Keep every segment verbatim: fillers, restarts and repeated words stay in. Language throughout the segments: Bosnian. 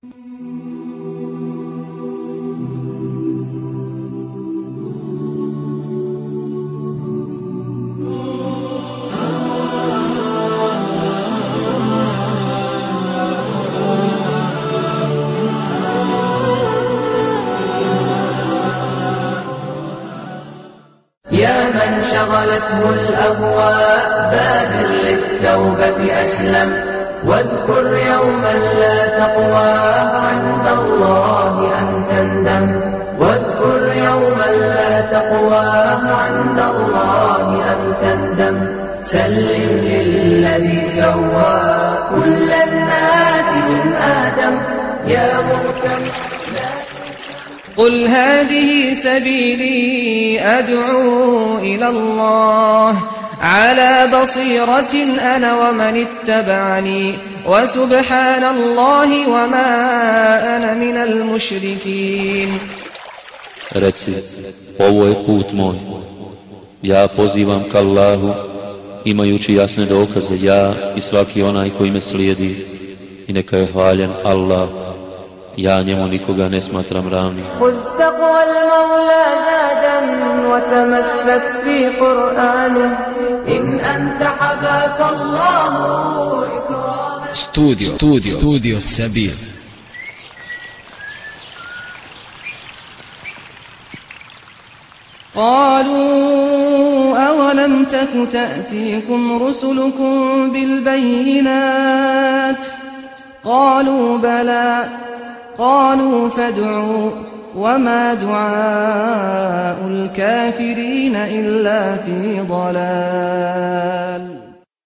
يا من شغلته الأهواء بادر للتوبة أسلم واذكر يوما لا تقوى عند الله أن تندم واذكر يوما لا تقوى عند الله أن تندم سلم للذي سوى كل الناس من آدم يا مهتم قل هذه سبيلي أدعو إلى الله على بصيرة أنا ومن اتبعني وسبحان الله وما أنا من المشركين. Reci, ovo je put moj, ja pozivam ka Allahu, imajući jasne dokaze, ja i svaki onaj koji me slijedi, i neka je hvaljen Allah, ja njemu nikoga ne smatram ravnim. خذ تقوى المولى زادا وتمسك في قرآنه إن أنت حباك الله إكراما. Studio, studio, studio Sabil. قالوا أولم تك تأتيكم رسلكم بالبينات قالوا بلى قالوا فادعوا وما دعاء الكافرين إلا في ضلال.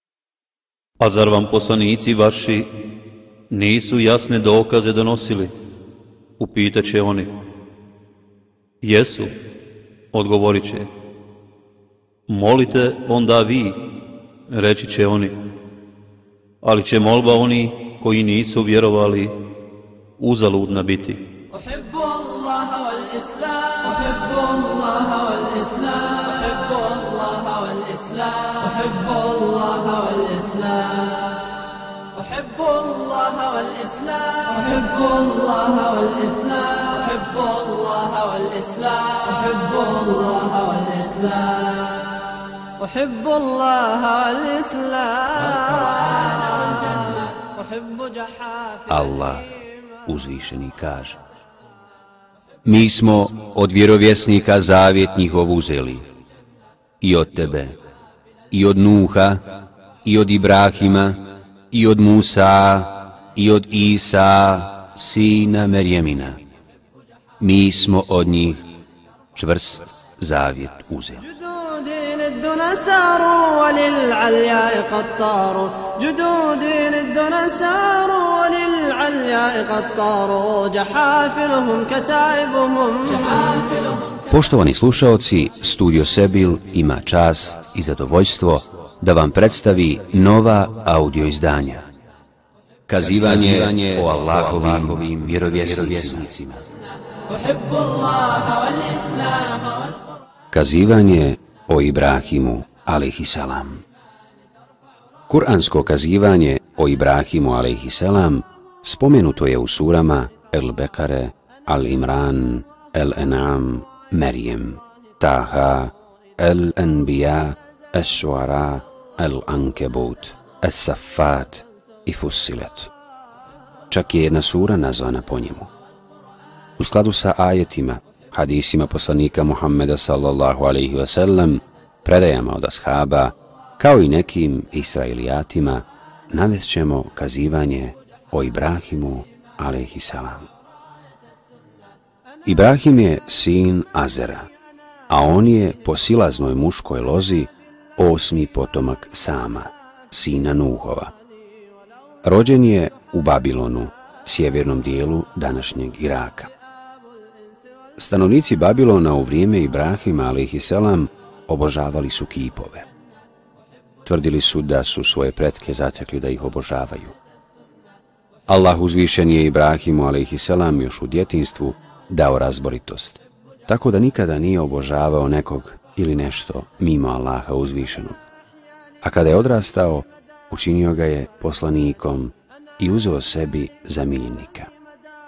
A zar vam poslanici vaši nisu jasne dokaze donosili? Upitat će oni. Jesu, odgovorit će. Molite onda vi, reći će oni. Ali će molba oni koji nisu vjerovali uzaludna biti. أحب الله والإسلام أحب الله والإسلام أحب الله والإسلام أحب الله والإسلام أحب الله والإسلام أحب الله والإسلام أحب الله والإسلام أحب الله والإسلام أحب الله والإسلام أحب جحافل Allah uzvišeni kaže: Mi smo od vjerovjesnika zavjet njihov uzeli, i od tebe, i od Nuha, i od Ibrahima, i od Musa, i od Isa, sina Merjemina. Mi smo od njih čvrst zavjet uzeli. للدنا ساروا وللعلياء قد طاروا جدودي للدنا ساروا وللعلياء قد طاروا جحافلهم كتائبهم جحافلهم. Poštovani slušaoci, Studio Sebil ima čast i zadovoljstvo da vam predstavi nova audio izdanja. Kazivanje o Allahovim vjerovjesnicima. Kazivanje o Ibrahimu alejhiselam. Kur'ansko kazivanje o Ibrahimu alejhiselam spomenuto je u surama El-Bekare, Al-Imran, El-En'am, Merjem, Taha, El-Anbiya, Es-Šuara, El-Ankebut, Es-Safat i Fussilet. Čak je jedna sura nazvana po njemu. U skladu sa ajetima, hadisima poslanika Muhammeda sallallahu alaihi wasallam, predajama od ashaba, kao i nekim israelijatima, navest ćemo kazivanje o Ibrahimu alejhiselam. Ibrahim je sin Azera, a on je po silaznoj muškoj lozi osmi potomak Sama, sina Nuhova. Rođen je u Babilonu, sjevernom dijelu današnjeg Iraka. Stanovnici Babilona u vrijeme Ibrahima alejhiselam obožavali su kipove. Tvrdili su da su svoje pretke zatekli da ih obožavaju. Allah uzvišen je Ibrahimu alejhiselam još u djetinjstvu dao razboritost, tako da nikada nije obožavao nekog ili nešto mimo Allaha uzvišenog. A kada je odrastao, učinio ga je poslanikom i uzeo sebi za miljenika.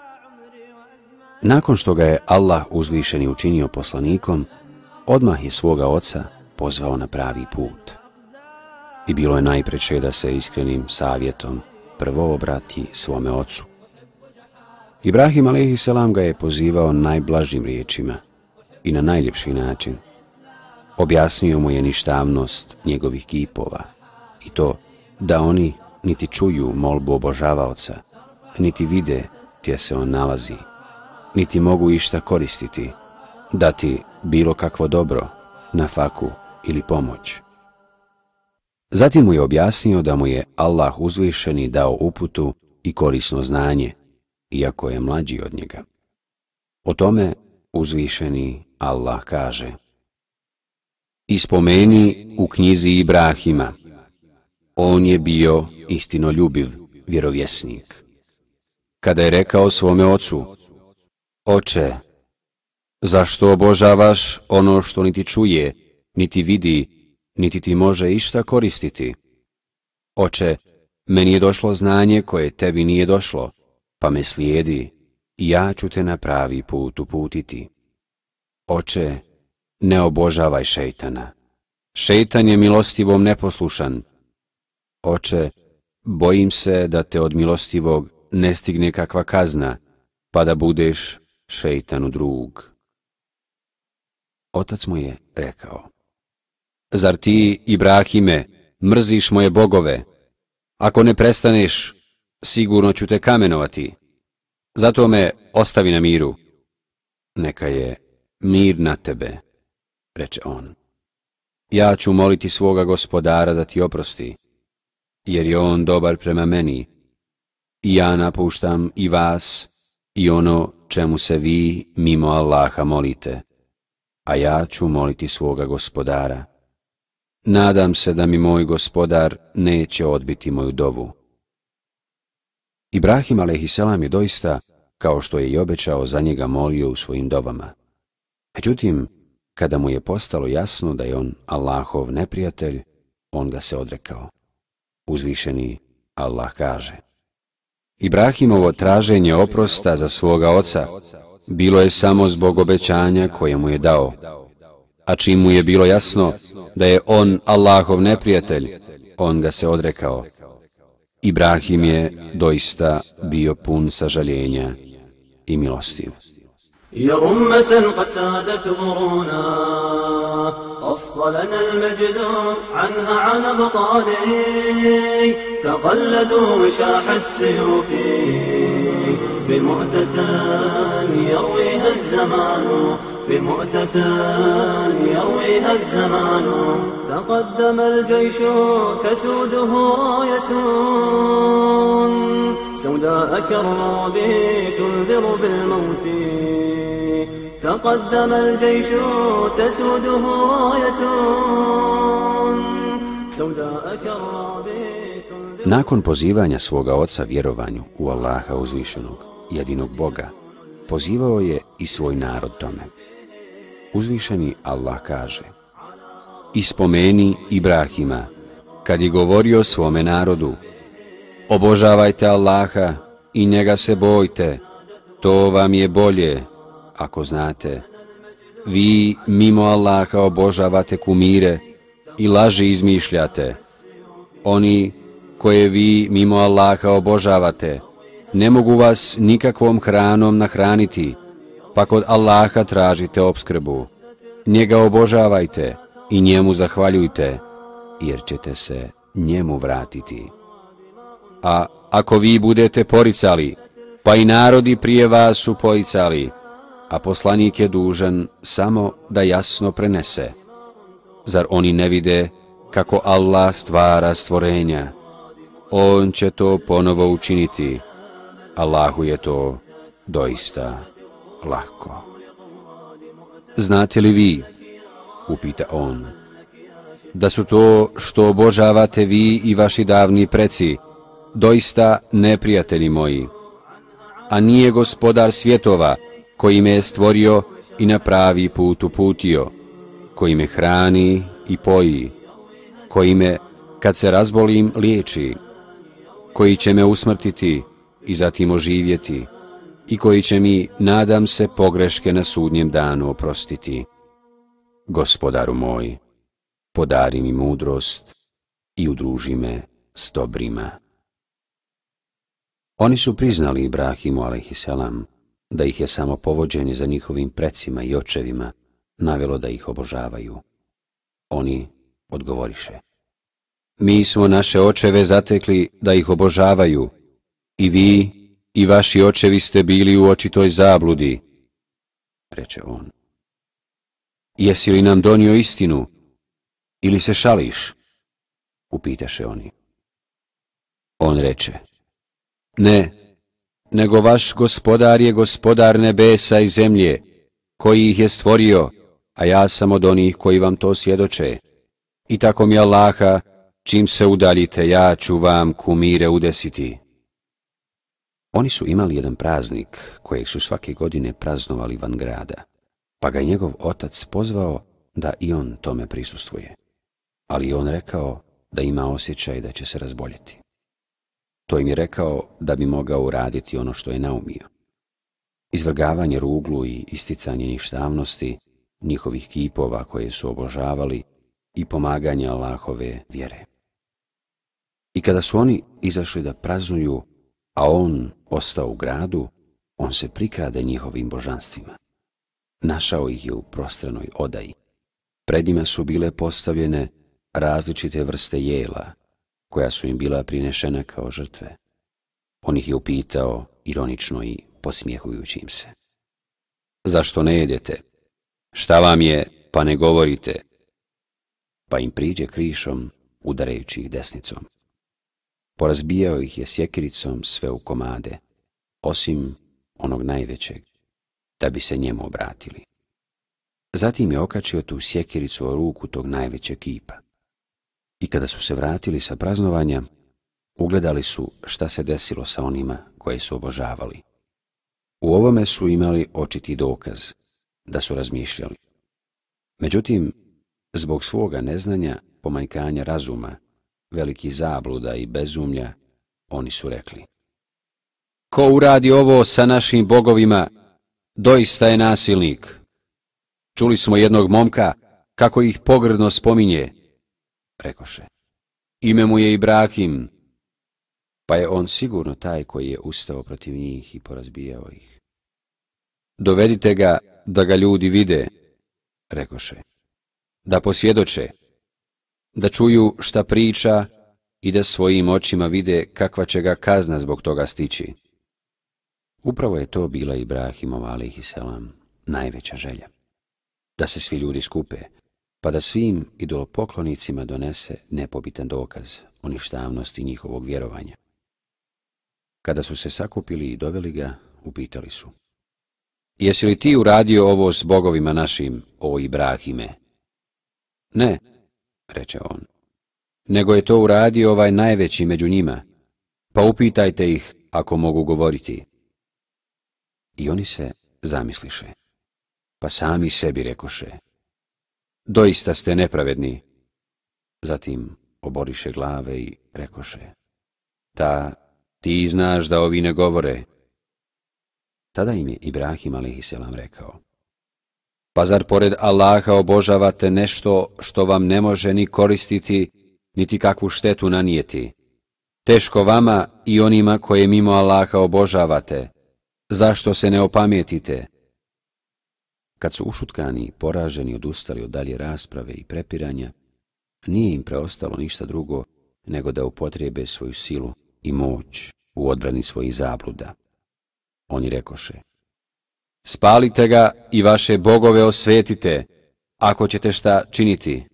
Nakon što ga je Allah uzvišeni učinio poslanikom, odmah je svoga oca pozvao na pravi put. I bilo je najpreče da se iskrenim savjetom prvo obrati svome ocu. Ibrahim alejhiselam ga je pozivao najblažim riječima i na najljepši način. Objasnio mu je ništavnost njegovih kipova i to da oni niti čuju molbu obožavaoca, niti vide gdje se on nalazi, niti mogu išta koristiti, dati bilo kakvo dobro, nafaku ili pomoć. Zatim mu je objasnio da mu je Allah uzvišeni dao uputu i korisno znanje, iako je mlađi od njega. O tome uzvišeni Allah kaže: I spomeni u knjizi Ibrahima, on je bio istinoljubiv vjerovjesnik. Kada je rekao svome ocu: Oče, zašto obožavaš ono što niti čuje, niti vidi, niti ti može išta koristiti? Oče, meni je došlo znanje koje tebi nije došlo, pa me slijedi i ja ću te na pravi put uputiti. Oče, ne obožavaj šejtana. Šejtan je milostivom neposlušan. Oče, bojim se da te od milostivog ne stigne kakva kazna, pa da budeš šejtanu drug. Otac mu je rekao: Zar ti, Ibrahime, mrziš moje bogove? Ako ne prestaneš, sigurno ću te kamenovati. Zato me ostavi na miru. Neka je mir na tebe, reče on. Ja ću moliti svoga gospodara da ti oprosti, jer je on dobar prema meni. I ja napuštam i vas i ono čemu se vi mimo Allaha molite, a ja ću moliti svoga gospodara. Nadam se da mi moj gospodar neće odbiti moju dovu. Ibrahim alejhiselam je doista, kao što je i obećao, za njega molio u svojim dovama. Međutim, kada mu je postalo jasno da je on Allahov neprijatelj, on ga se odrekao. Uzvišeni Allah kaže: Ibrahimovo traženje oprosta za svoga oca bilo je samo zbog obećanja koje mu je dao, a čim mu je bilo jasno da je on Allahov neprijatelj, on ga se odrekao. Ibrahim je doista bio pun sažaljenja i milostiv. يا أمة قد سادت غرونا قص لنا المجد عنها عن أبطالي تقلدوا وشاح السيوف بمؤتة يرويها الزمان في مؤتة يرويها الزمان تقدم الجيش تسوده راية سوداء كالرعب تنذر بالموت تقدم الجيش تسوده راية سوداء كالرعب. Nakon pozivanja svoga oca vjerovanju u Allaha uzvišenog, jedinog Boga, pozivao je i svoj narod tome. Uzvišeni Allah kaže: I spomeni Ibrahima, kad je govorio svome narodu: Obožavajte Allaha i njega se bojte, to vam je bolje, ako znate. Vi mimo Allaha obožavate kumire i laži izmišljate. Oni koje vi mimo Allaha obožavate ne mogu vas nikakvom hranom nahraniti, pa kod Allaha tražite opskrbu. Njega obožavajte i njemu zahvaljujte, jer ćete se njemu vratiti. A ako vi budete poricali, pa i narodi prije vas su poricali, a poslanik je dužan samo da jasno prenese. Zar oni ne vide kako Allah stvara stvorenja? On će to ponovo učiniti. Allahu je to doista lako. Znate li vi, upita on, da su to što obožavate vi i vaši davni preci doista neprijatelji moji, a nije gospodar svjetova koji me je stvorio i na pravi put uputio, koji me hrani i poji, koji me, kad se razbolim, liječi, koji će me usmrtiti i zatim oživjeti, i koji će mi, nadam se, pogreške na sudnjem danu oprostiti. Gospodaru moj, podari mi mudrost i udruži me s dobrima. Oni su priznali Ibrahimu alejhiselam da ih je samo povođenje za njihovim precima i očevima navelo da ih obožavaju. Oni odgovoriše: mi smo naše očeve zatekli da ih obožavaju, i vi i vaši očevi ste bili u očitoj zabludi. Reče on: jesi li nam donio istinu, ili se šališ? Upitaše oni. On reče: ne, nego vaš gospodar je gospodar nebesa i zemlje, koji ih je stvorio, a ja sam od onih koji vam to svjedoče. I tako mi Allaha, čim se udaljite, ja ću vam kumire udesiti. Oni su imali jedan praznik kojeg su svake godine praznovali van grada, pa ga je njegov otac pozvao da i on tome prisustvuje. Ali on rekao da ima osjećaj da će se razboljeti. To im je rekao da bi mogao uraditi ono što je naumio: izvrgavanje ruglu i isticanje ništavnosti njihovih kipova koje su obožavali i pomaganje Allahove vjere. I kada su oni izašli da praznuju, a on ostao u gradu, on se prikrade njihovim božanstvima. Našao ih je u prostranoj odaji. Pred njima su bile postavljene različite vrste jela, koja su im bila prinešena kao žrtve. On ih je upitao, ironično i posmijehujući im se: zašto ne jedete? Šta vam je, pa ne govorite? Pa im priđe krišom, udarajući ih desnicom. Porazbijao ih je sjekiricom sve u komade, osim onog najvećeg, da bi se njemu obratili. Zatim je okačio tu sjekiricu o ruku tog najvećeg kipa. I kada su se vratili sa praznovanja, ugledali su šta se desilo sa onima koje su obožavali. U ovome su imali očiti dokaz da su razmišljali. Međutim, zbog svoga neznanja, pomanjkanja razuma, velikih zabluda i bezumlja, oni su rekli: ko uradi ovo sa našim bogovima, doista je nasilnik. Čuli smo jednog momka kako ih pogrdno spominje. Rekoše: ime mu je Ibrahim. Pa je on sigurno taj koji je ustao protiv njih i porazbijao ih. Dovedite ga da ga ljudi vide, rekoše, da posvjedoče, da čuju šta priča i da svojim očima vide kakva će ga kazna zbog toga stići. Upravo je to bila Ibrahimova alejhiselam najveća želja. Da se svi ljudi skupe, pa da svim idolopoklonicima donese nepobitan dokaz o ništavnosti njihovog vjerovanja. Kada su se sakupili i doveli ga, upitali su: jesi li ti uradio ovo s bogovima našim, o Ibrahime? Ne, reče on, nego je to uradio ovaj najveći među njima, pa upitajte ih ako mogu govoriti. I oni se zamisliše, pa sami sebi rekoše: doista ste nepravedni. Zatim oboriše glave i rekoše: ta, ti znaš da ovi ne govore. Tada im je Ibrahim alejhiselam rekao: pa zar pored Allaha obožavate nešto što vam ne može ni koristiti, niti kakvu štetu nanijeti? Teško vama i onima koje mimo Allaha obožavate. Zašto se ne opametite? Kad su ušutkani i poraženi odustali od dalje rasprave i prepiranja, nije im preostalo ništa drugo nego da upotrijebe svoju silu i moć u odbrani svojih zabluda. Oni rekoše: spalite ga i vaše bogove osvetite, ako ćete šta činiti.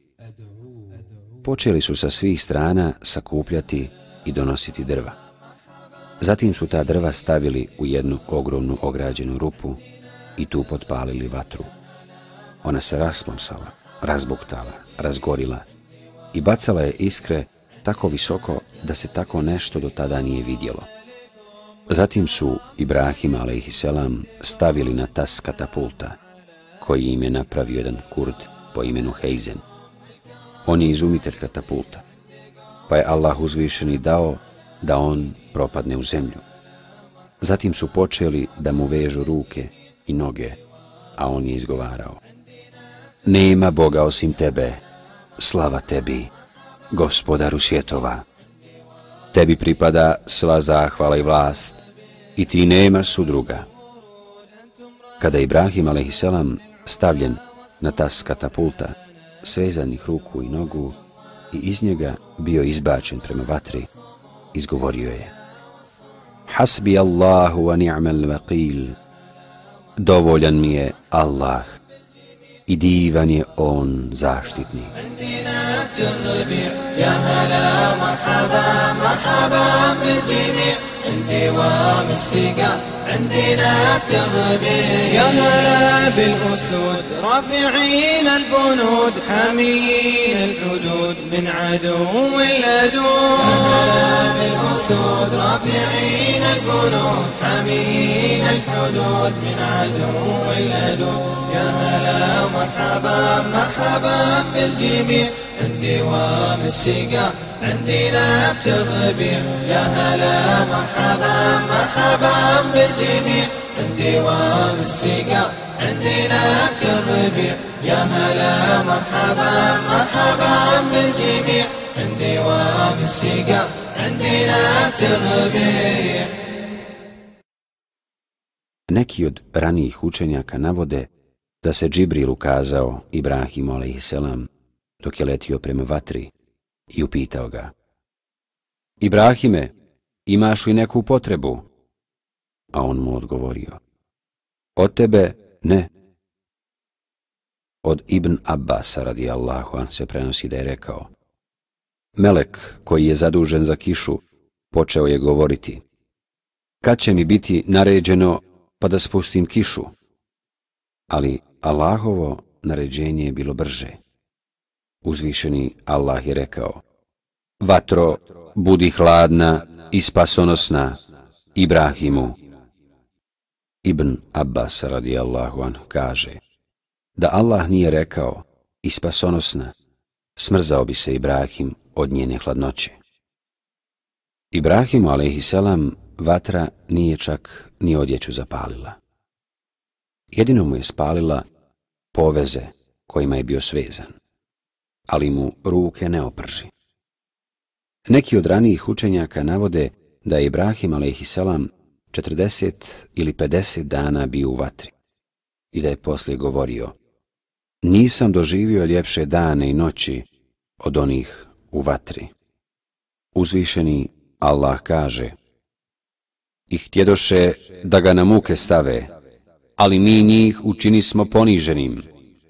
Počeli su sa svih strana sakupljati i donositi drva. Zatim su ta drva stavili u jednu ogromnu ograđenu rupu i tu potpalili vatru. Ona se rasplomsala, razbuktala, razgorila i bacala je iskre tako visoko da se tako nešto do tada nije vidjelo. Zatim su Ibrahim alejhiselam stavili na tas katapulta, koji im je napravio jedan Kurd po imenu Heizen. On je izumitelj katapulta, pa je Allah uzvišeni dao da on propadne u zemlju. Zatim su počeli da mu vežu ruke i noge, a on je izgovarao: nema Boga osim tebe, slava tebi, gospodaru svjetova. Tebi pripada sva zahvala i vlast, i ti nemaš sudruga. Kada je Ibrahim a.s. stavljen na tas katapulta, svezanih ruku i nogu, i iz njega bio izbačen prema vatri, izgovorio je: hasbi Allahu wa ni'mal vakil. Dovoljan mi je Allah i divan je on zaštitnik. عندنا التربية يا هلا بالأسود رافعين البنود حامين الحدود من عدو اللدود يا هلا بالأسود رافعين البنود حامين الحدود من عدو اللدود يا هلا مرحبا مرحبا بالجميع عندي وام السقا عندنا بتربيع يا هلا مرحبا مرحبا بالجميع عندي وام السقا عندنا بتربيع يا هلا مرحبا مرحبا بالجميع عندي وام السقا عندنا بتربيع. Neki od ranijih učenjaka navode da se Džibril ukazao Ibrahimu a.s. dok je letio prema vatri i upitao ga: Ibrahime, imaš li neku potrebu? A on mu odgovorio: od tebe ne. Od Ibn Abbasa radijallahu an se prenosi da je rekao: melek koji je zadužen za kišu počeo je govoriti: kad će mi biti naređeno pa da spustim kišu? Ali Allahovo naređenje je bilo brže. Uzvišeni Allah je rekao: vatro, budi hladna i spasonosna Ibrahimu. Ibn Abbas radijallahu an kaže: da Allah nije rekao i spasonosna, smrzao bi se Ibrahim od njene hladnoće. Ibrahimu a.s. vatra nije čak ni odjeću zapalila. Jedino mu je spalila poveze kojima je bio svezan, ali mu ruke ne oprži. Neki od ranijih učenjaka navode da je Ibrahim a.s. četrdeset ili pedeset dana bio u vatri i da je poslije govorio: nisam doživio ljepše dane i noći od onih u vatri. Uzvišeni Allah kaže: i htjedoše da ga na muke stave, ali mi njih učinismo poniženim.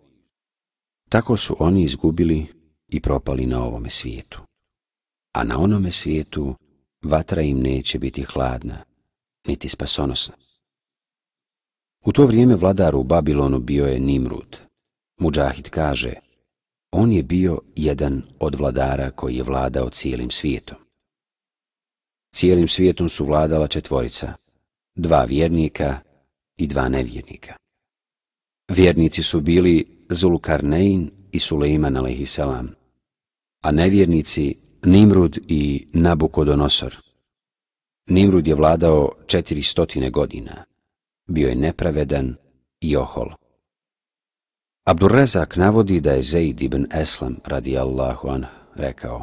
Tako su oni izgubili i propali na ovome svijetu. A na onome svijetu vatra im neće biti hladna, niti spasonosna. U to vrijeme vladar u Babilonu bio je Nimrud. Mudžahid kaže: on je bio jedan od vladara koji je vladao cijelim svijetom. Cijelim svijetom su vladala četvorica, dva vjernika i dva nevjernika. Vjernici su bili Zulkarnein i Sulejman a.s., a nevjernici Nimrud i Nabukodonosor. Nimrud je vladao četiri stotine godina. Bio je nepravedan i ohol. Abdurrezak navodi da je Zeid ibn Eslam radijallahu anh rekao: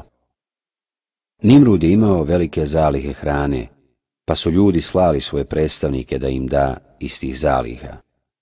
Nimrud je imao velike zalihe hrane, pa su ljudi slali svoje predstavnike da im da iz tih zaliha.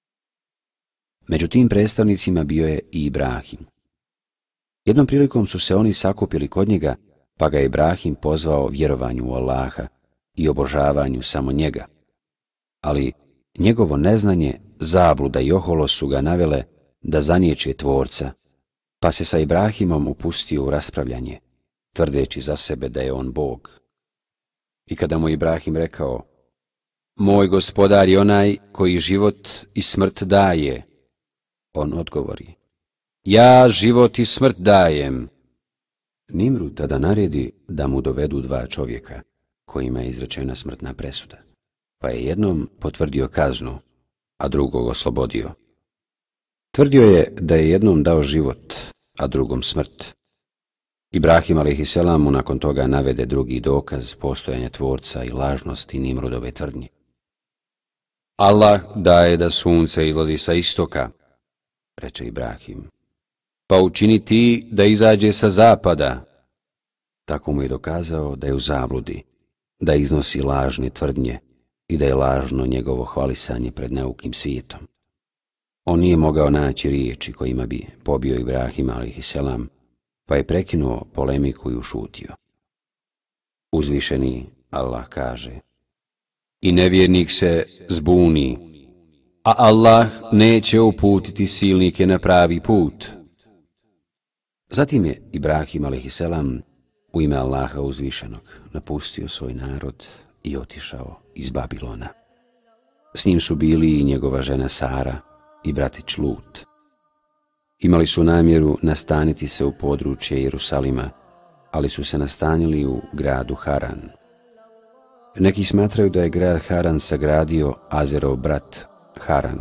Među tim predstavnicima bio je i Ibrahim. Jednom prilikom su se oni sakupili kod njega, pa ga je Ibrahim pozvao vjerovanju u Allaha i obožavanju samo njega. Ali njegovo neznanje, zabluda i oholost su ga navele da zaniječe Tvorca, pa se sa Ibrahimom upustio u raspravljanje, tvrdeći za sebe da je on Bog. I kada mu Ibrahim rekao: moj gospodar je onaj koji život i smrt daje, on odgovori: ja život i smrt dajem. Nimrud tada naredi da mu dovedu dva čovjeka kojima je izrečena smrtna presuda, pa je jednom potvrdio kaznu, a drugog oslobodio. Tvrdio je da je jednom dao život, a drugom smrt. Ibrahim a.s. mu nakon toga navede drugi dokaz postojanja Tvorca i lažnosti Nimrudove tvrdnje. Allah daje da sunce izlazi sa istoka, reče Ibrahim, pa učini ti da izađe sa zapada. Tako mu je dokazao da je u zabludi, da iznosi lažne tvrdnje i da je lažno njegovo hvalisanje pred neukim svijetom. On nije mogao naći riječi kojima bi pobio Ibrahima alejhiselam, pa je prekinuo polemiku i ušutio. Uzvišeni Allah kaže: I nevjernik se zbuni, a Allah neće uputiti silnike na pravi put. Zatim je Ibrahim alejhiselam u ime Allaha uzvišenog napustio svoj narod i otišao iz Babilona. S njim su bili i njegova žena Sara i bratić Lut. Imali su namjeru nastaniti se u područje Jerusalima, ali su se nastanili u gradu Haran. Neki smatraju da je grad Haran sagradio Azerov brat Haran.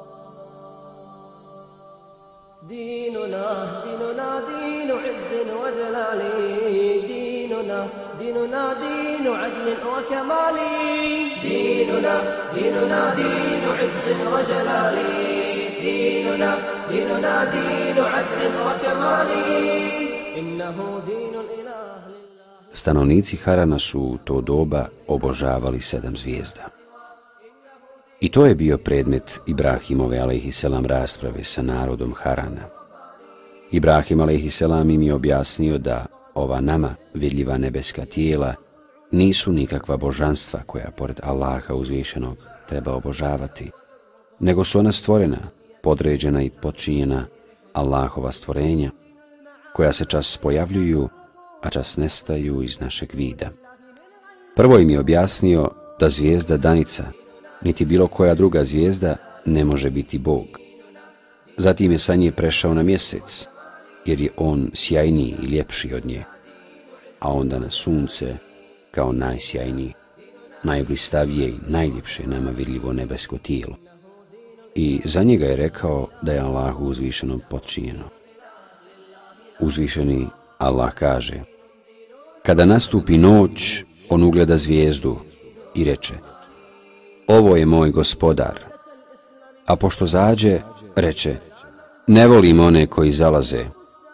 ديننا ديننا دين عز وجلال ديننا ديننا دين عدل وكمال ديننا ديننا دين عز وجلال ديننا ديننا دين عدل وكمال إنه دين الإله. Stanovnici Harana su u to doba obožavali sedam zvijezda. I to je bio predmet Ibrahimove alejhiselam rasprave sa narodom Harana. Ibrahim alejhiselam im je objasnio da ova nama vidljiva nebeska tijela nisu nikakva božanstva koja pored Allaha uzvišenog treba obožavati, nego su ona stvorena, podređena i podčinjena Allahova stvorenja, koja se čas pojavljuju, a čas nestaju iz našeg vida. Prvo im je objasnio da zvijezda Danica, niti bilo koja druga zvijezda, ne može biti Bog. Zatim je sa nje prešao na mjesec, jer je on sjajniji i ljepši od nje, a onda na sunce kao najsjajniji, najblistavije i najljepše nama vidljivo nebesko tijelo. I za njega je rekao da je Allahu uzvišenom potčinjeno. Uzvišeni Allah kaže: Kada nastupi noć, on ugleda zvijezdu i reče: Ovo je moj gospodar. A pošto zađe, reče: Ne volim one koji zalaze.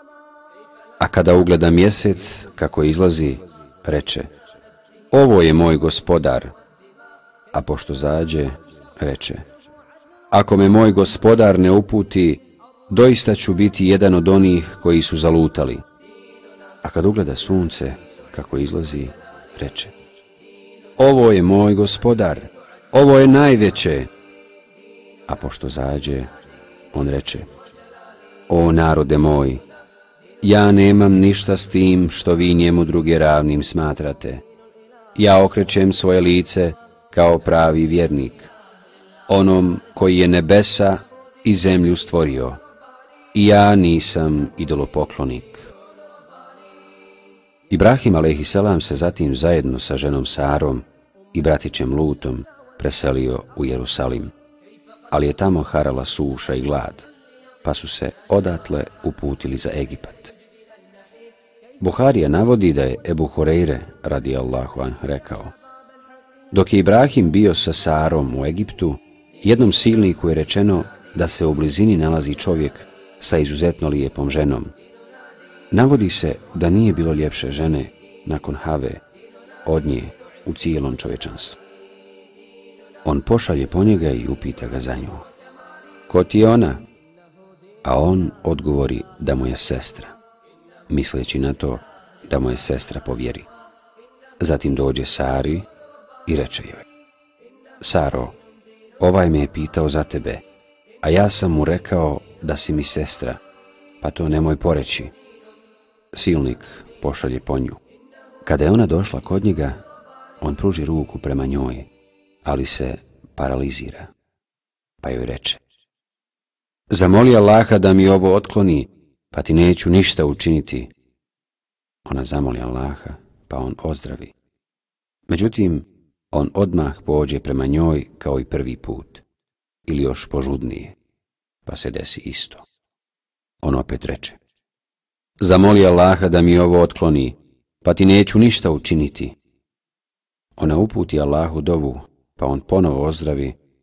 A kada ugleda mjesec kako izlazi, reče: Ovo je moj gospodar. A pošto zađe, reče: Ako me moj gospodar ne uputi, doista ću biti jedan od onih koji su zalutali. A kad ugleda sunce kako izlazi, reče: Ovo je moj gospodar, ovo je najveće. A pošto zađe, on reče: O narode moj, ja nemam ništa s tim što vi njemu druge ravnim smatrate. Ja okrećem svoje lice kao pravi vjernik, onom koji je nebesa i zemlju stvorio, i ja nisam idolopoklonik. Ibrahim alejhiselam se zatim zajedno sa ženom Sarom i bratićem Lutom preselio u Jerusalim, ali je tamo harala suša i glad, pa su se odatle uputili za Egipat. Buharija navodi da je Ebu Hurejre radijallahu anh rekao: Dok je Ibrahim bio sa Sarom u Egiptu, jednom silniku je rečeno da se u blizini nalazi čovjek sa izuzetno lijepom ženom. Navodi se da nije bilo ljepše žene nakon Have od nje u cijelom čovječanstvu. On pošalje po njega i upita ga za nju: Ko ti je ona? A on odgovori da mu je sestra, misleći na to da mu je sestra po vjeri. Zatim dođe Sari i reče joj: Saro, ovaj me je pitao za tebe, a ja sam mu rekao da si mi sestra, pa to nemoj poreći. Silnik pošalje po nju. Kada je ona došla kod njega, on pruži ruku prema njoj, ali se paralizira, pa joj reče: Zamoli Allaha da mi ovo otkloni, pa ti neću ništa učiniti. Ona zamoli Allaha, pa on ozdravi. Međutim, on odmah pođe prema njoj kao i prvi put, ili još požudnije, pa se desi isto. On opet reče: Zamoli Allaha da mi ovo otkloni, pa ti neću ništa učiniti. Ona uputi Allahu dovu, pa on ponovo ozdravi,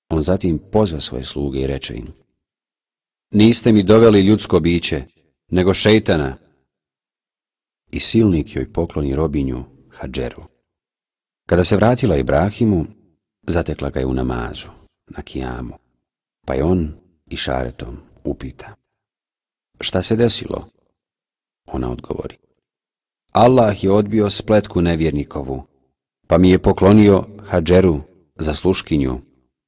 On zatim pozva svoje sluge i reče im: Niste mi doveli ljudsko biće, nego šejtana. I silnik joj pokloni robinju Hadžeru. Kada se vratila Ibrahimu, zatekla ga je u namazu, na kijamu, pa je on išaretom upita: Šta se desilo? Ona odgovori: Allah je odbio spletku nevjernikovu, pa mi je poklonio Hadžeru za sluškinju.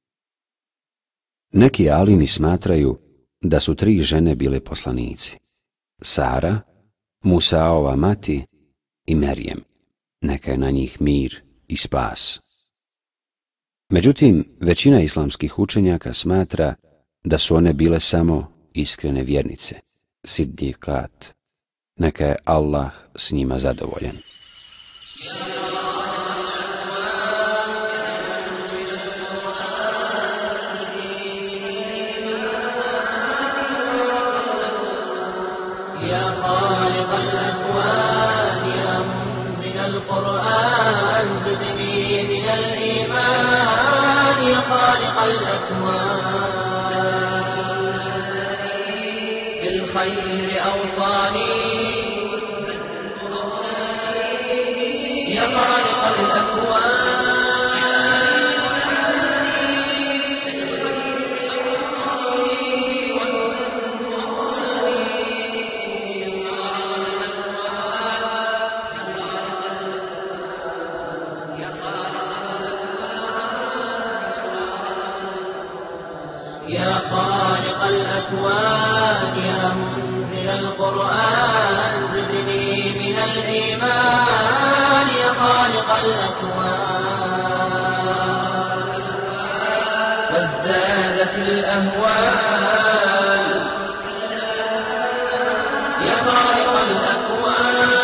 Neki alimi smatraju da su tri žene bile poslanici: Sara, Musaova mati i Merijem, neka je na njih mir i spas. Međutim, većina islamskih učenjaka smatra da su one bile samo iskrene vjernice, siddiqat, neka je Allah s njima zadovoljan. يا خالق الأكوان يا منزل القرآن زدني من الإيمان يا خالق الأكوان بالخير أوصاني يا خالق الأكوان يا خالق الأكوان يا منزل القرآن زدني من الإيمان يا خالق الأكوان وازدادت الأهوال يا خالق الأكوان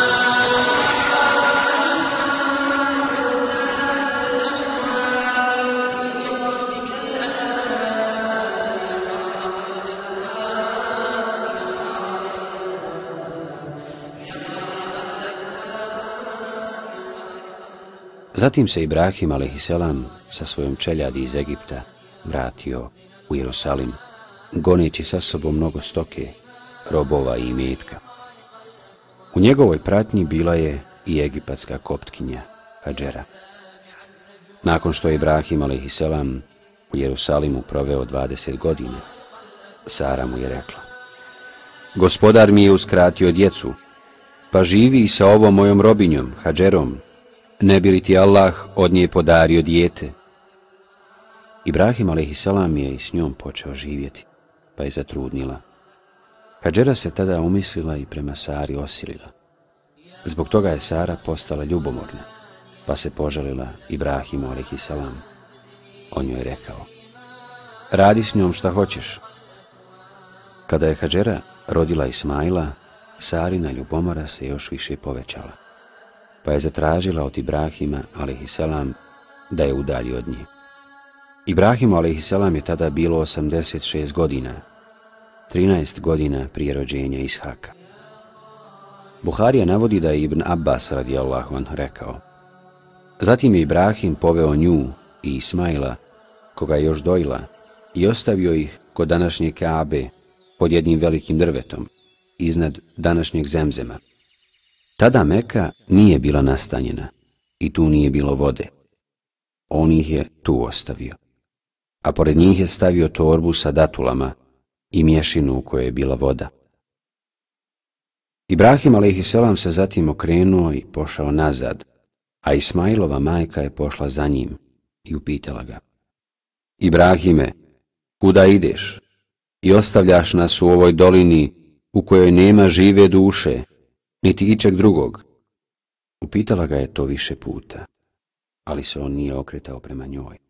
Zatim se Ibrahim a.s. sa svojom čeljadi iz Egipta vratio u Jerusalim, goneći sa sobom mnogo stoke, robova i imetka. U njegovoj pratnji bila je i egipatska koptkinja Hadžera. Nakon što je Ibrahim a.s. u Jerusalimu proveo dvadeset godina, Sara mu je rekla: Gospodar mi je uskratio djecu, pa živi i sa ovom mojom robinjom, Hadžerom, ne bi li ti Allah od nje podario dijete? Ibrahim a.s. je i s njom počeo živjeti, pa je zatrudnila. Hadžera se tada umislila i prema Sari osilila. Zbog toga je Sara postala ljubomorna, pa se požalila Ibrahimu a.s. On joj je rekao: Radi s njom šta hoćeš. Kada je Hadžera rodila Ismaila, Sarina ljubomora se još više povećala, pa je zatražila od Ibrahima a.s. da je udalji od nje. Ibrahimu a.s. je tada bilo osamdeset šest godina, trinaest godina prije rođenja Ishaka. Buharija navodi da je Ibn Abbas radijallahu anhu rekao: Zatim je Ibrahim poveo nju i Ismaila, koga je još dojila, i ostavio ih kod današnje Kaabe pod jednim velikim drvetom, iznad današnjeg Zemzema. Tada Meka nije bila nastanjena i tu nije bilo vode. On ih je tu ostavio, a pored njih je stavio torbu sa datulama i mješinu u kojoj je bila voda. Ibrahim a.s. se zatim okrenuo i pošao nazad, a Ismailova majka je pošla za njim i upitala ga: Ibrahime, kuda ideš i ostavljaš nas u ovoj dolini u kojoj nema žive duše, niti ičeg drugog? Upitala ga je to više puta, ali se on nije okretao prema njoj.